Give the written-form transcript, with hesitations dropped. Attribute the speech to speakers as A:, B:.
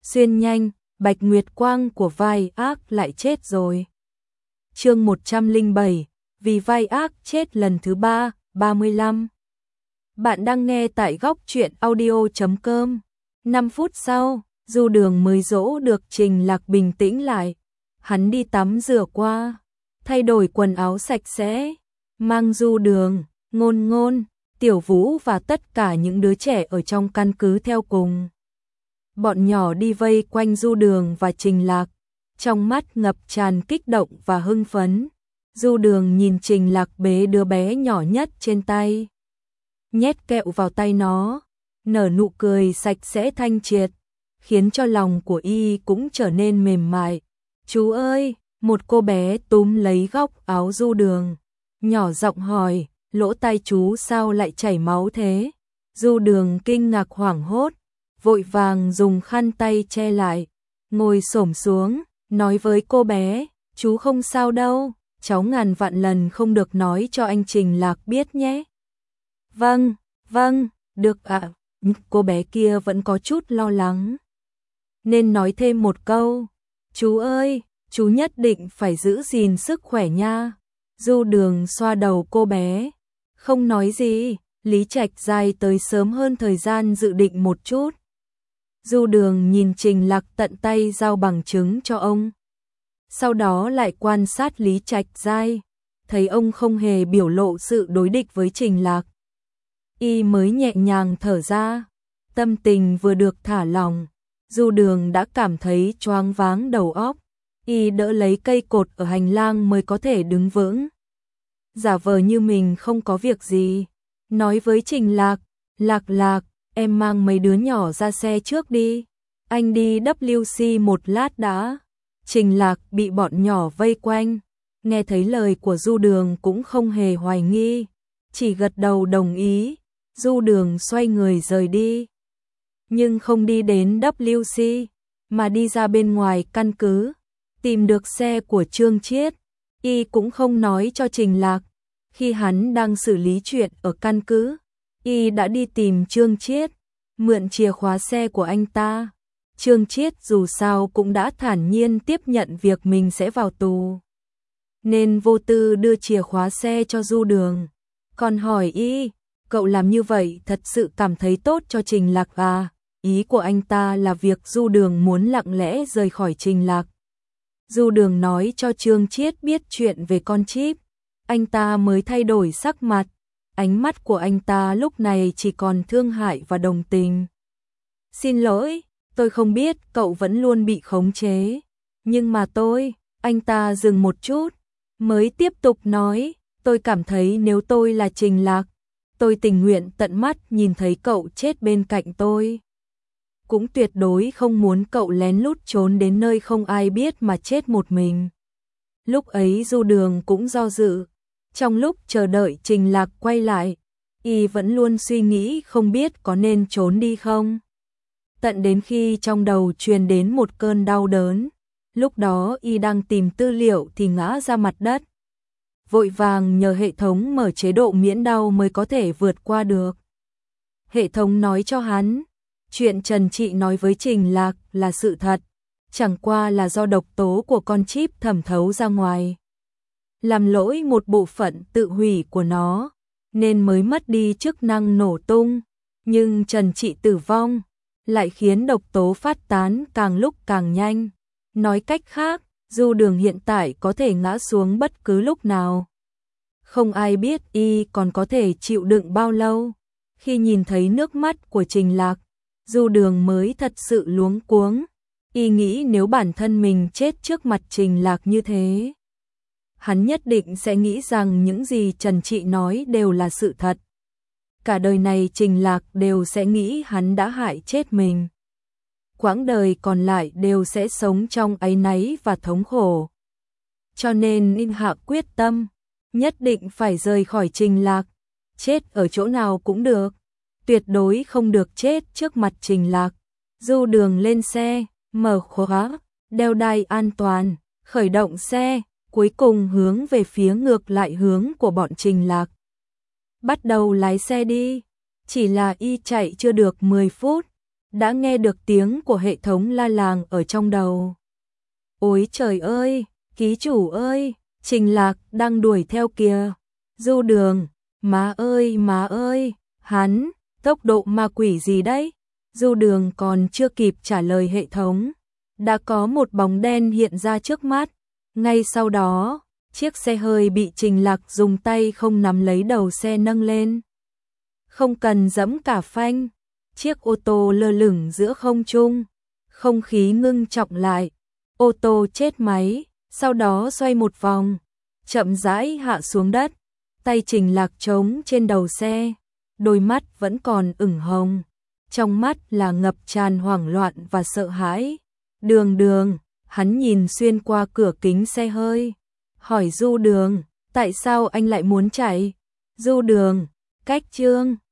A: xuyên nhanh, Bạch Nguyệt Quang của vai ác lại chết rồi. Chương 107, vì vai ác chết lần thứ 35. Bạn đang nghe tại góc truyện audio.com. 5 phút sau, Du Đường mới dỗ được Trình Lạc bình tĩnh lại. Hắn đi tắm rửa qua, thay đổi quần áo sạch sẽ, mang Du Đường, Ngôn Ngôn, Tiểu Vũ và tất cả những đứa trẻ ở trong căn cứ theo cùng. Bọn nhỏ đi vây quanh Du Đường và Trình Lạc, trong mắt ngập tràn kích động và hưng phấn. Du Đường nhìn Trình Lạc bế đứa bé nhỏ nhất trên tay, nhét kẹo vào tay nó, nở nụ cười sạch sẽ thanh triệt, khiến cho lòng của y cũng trở nên mềm mại. Chú ơi, một cô bé túm lấy góc áo Du Đường, nhỏ giọng hỏi, lỗ tai chú sao lại chảy máu thế? Du Đường kinh ngạc hoảng hốt, vội vàng dùng khăn tay che lại, ngồi xổm xuống, nói với cô bé, chú không sao đâu, cháu ngàn vạn lần không được nói cho anh Trình Lạc biết nhé. Vâng, được ạ. Cô bé kia vẫn có chút lo lắng, nên nói thêm một câu, chú ơi, chú nhất định phải giữ gìn sức khỏe nha. Du Đường xoa đầu cô bé, không nói gì. Lý Trạch Giai tới sớm hơn thời gian dự định một chút. Du Đường nhìn Trình Lạc tận tay giao bằng chứng cho ông, sau đó lại quan sát Lý Trạch Giai, thấy ông không hề biểu lộ sự đối địch với Trình Lạc, y mới nhẹ nhàng thở ra. Tâm tình vừa được thả lỏng, Du Đường đã cảm thấy choáng váng đầu óc, y đỡ lấy cây cột ở hành lang mới có thể đứng vững, giả vờ như mình không có việc gì, nói với Trình Lạc, Lạc, em mang mấy đứa nhỏ ra xe trước đi, anh đi WC một lát đã. Trình Lạc bị bọn nhỏ vây quanh, nghe thấy lời của Du Đường cũng không hề hoài nghi, chỉ gật đầu đồng ý. Du Đường xoay người rời đi, nhưng không đi đến WC, mà đi ra bên ngoài căn cứ, tìm được xe của Trương Chiết. Y cũng không nói cho Trình Lạc, khi hắn đang xử lý chuyện ở căn cứ, y đã đi tìm Trương Chiết, mượn chìa khóa xe của anh ta. Trương Chiết dù sao cũng đã thản nhiên tiếp nhận việc mình sẽ vào tù, nên vô tư đưa chìa khóa xe cho Du Đường, còn hỏi y, cậu làm như vậy thật sự cảm thấy tốt cho Trình Lạc à? Ý của anh ta là việc Du Đường muốn lặng lẽ rời khỏi Trình Lạc. Du Đường nói cho Trương Chiết biết chuyện về con chip, anh ta mới thay đổi sắc mặt, ánh mắt của anh ta lúc này chỉ còn thương hại và đồng tình. Xin lỗi, tôi không biết cậu vẫn luôn bị khống chế, nhưng mà anh ta dừng một chút, mới tiếp tục nói, tôi cảm thấy nếu tôi là Trình Lạc, tôi tình nguyện tận mắt nhìn thấy cậu chết bên cạnh tôi. Cũng tuyệt đối không muốn cậu lén lút trốn đến nơi không ai biết mà chết một mình. Lúc ấy Du Đường cũng do dự, trong lúc chờ đợi Trình Lạc quay lại, y vẫn luôn suy nghĩ không biết có nên trốn đi không. Tận đến khi trong đầu truyền đến một cơn đau đớn, lúc đó y đang tìm tư liệu thì ngã ra mặt đất. Vội vàng nhờ hệ thống mở chế độ miễn đau mới có thể vượt qua được. Hệ thống nói cho hắn, chuyện Trần Trị nói với Trình Lạc là sự thật, chẳng qua là do độc tố của con chip thẩm thấu ra ngoài, làm lỗi một bộ phận tự hủy của nó, nên mới mất đi chức năng nổ tung. Nhưng Trần Trị tử vong lại khiến độc tố phát tán càng lúc càng nhanh. Nói cách khác, Du Đường hiện tại có thể ngã xuống bất cứ lúc nào. Không ai biết y còn có thể chịu đựng bao lâu. Khi nhìn thấy nước mắt của Trình Lạc, Du Đường mới thật sự luống cuống. Y nghĩ nếu bản thân mình chết trước mặt Trình Lạc như thế, hắn nhất định sẽ nghĩ rằng những gì Trần Trị nói đều là sự thật. Cả đời này Trình Lạc đều sẽ nghĩ hắn đã hại chết mình. Quãng đời còn lại đều sẽ sống trong áy náy và thống khổ. Cho nên Ninh Hạ quyết tâm, nhất định phải rời khỏi Trình Lạc, chết ở chỗ nào cũng được, tuyệt đối không được chết trước mặt Trình Lạc. Du Đường lên xe, mở khóa, đeo đai an toàn, khởi động xe, cuối cùng hướng về phía ngược lại hướng của bọn Trình Lạc. Bắt đầu lái xe đi, chỉ là y chạy chưa được 10 phút, đã nghe được tiếng của hệ thống la làng ở trong đầu. Ôi trời ơi, ký chủ ơi, Trình Lạc đang đuổi theo kìa. Du Đường, má ơi, hắn, tốc độ ma quỷ gì đấy? Du Đường còn chưa kịp trả lời hệ thống, đã có một bóng đen hiện ra trước mắt. Ngay sau đó, chiếc xe hơi bị Trình Lạc dùng tay không nắm lấy đầu xe nâng lên. Không cần giẫm cả phanh, chiếc ô tô lơ lửng giữa không trung, không khí ngưng trọng lại. Ô tô chết máy, sau đó xoay một vòng, chậm rãi hạ xuống đất. Tay Trình Lạc trống trên đầu xe, đôi mắt vẫn còn ửng hồng, trong mắt là ngập tràn hoảng loạn và sợ hãi. Đường, hắn nhìn xuyên qua cửa kính xe hơi, hỏi Du Đường, tại sao anh lại muốn chạy? Du Đường, cách Trương